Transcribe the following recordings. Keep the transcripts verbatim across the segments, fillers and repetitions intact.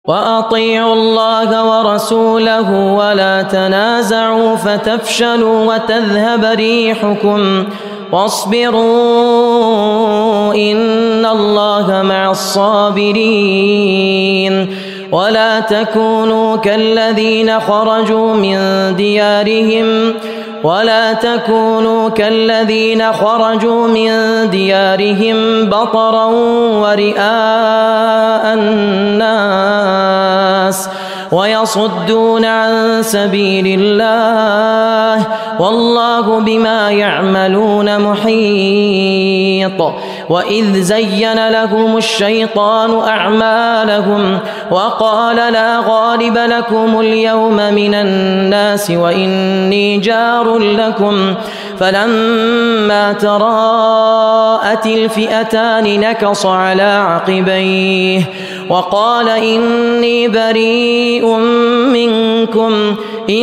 وأطيعوا الله ورسوله ولا تنازعوا فتفشلوا وتذهب ريحكم واصبروا إن الله مع الصابرين ولا تكونوا كالذين خرجوا من ديارهم ولا تكونوا كالذين خرجوا من ديارهم بطرا ورئاء الناس ويصدون عن سبيل الله والله بما يعملون محيط. وإذ زين لهم الشيطان أعمالهم وقال لا غالب لكم اليوم من الناس وإني جار لكم فلما تراءت الفئتان نكص على عقبيه وقال إني بريء منكم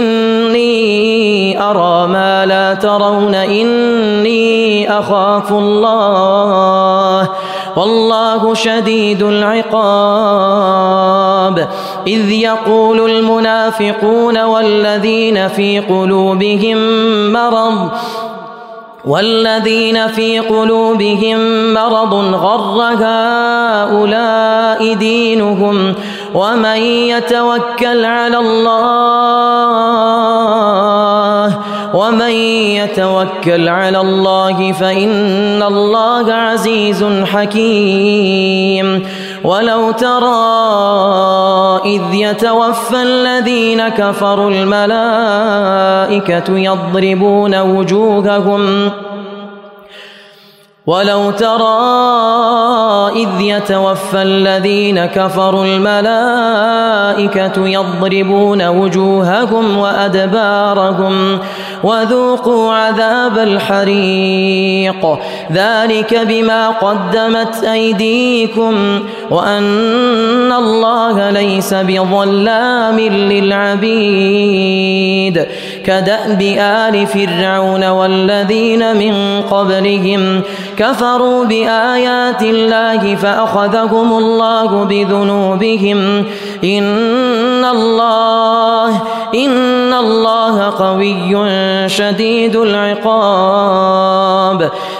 إني أرى ما لا ترون إني أخاف الله والله شديد العقاب. إذ يقول المنافقون والذين في قلوبهم مرض والذين في قلوبهم مرض غر هؤلاء دينهم ومن يتوكل على الله ومن يتوكل على الله فإن الله عزيز حكيم. ولو ترى إذ يتوفى الذين كفروا الملائكة يضربون وجوههم ولو ترى إذ يتوفى الذين كفروا الملائكة يضربون وجوههم وأدبارهم وذوقوا عذاب الحريق ذلك بما قدمت أيديكم وأن الله ليس بظلام للعبيد. كدأب آل فرعون والذين من قبلهم كفروا بآيات الله فأخذهم الله بذنوبهم إن الله إن الله قوي شديد العقاب.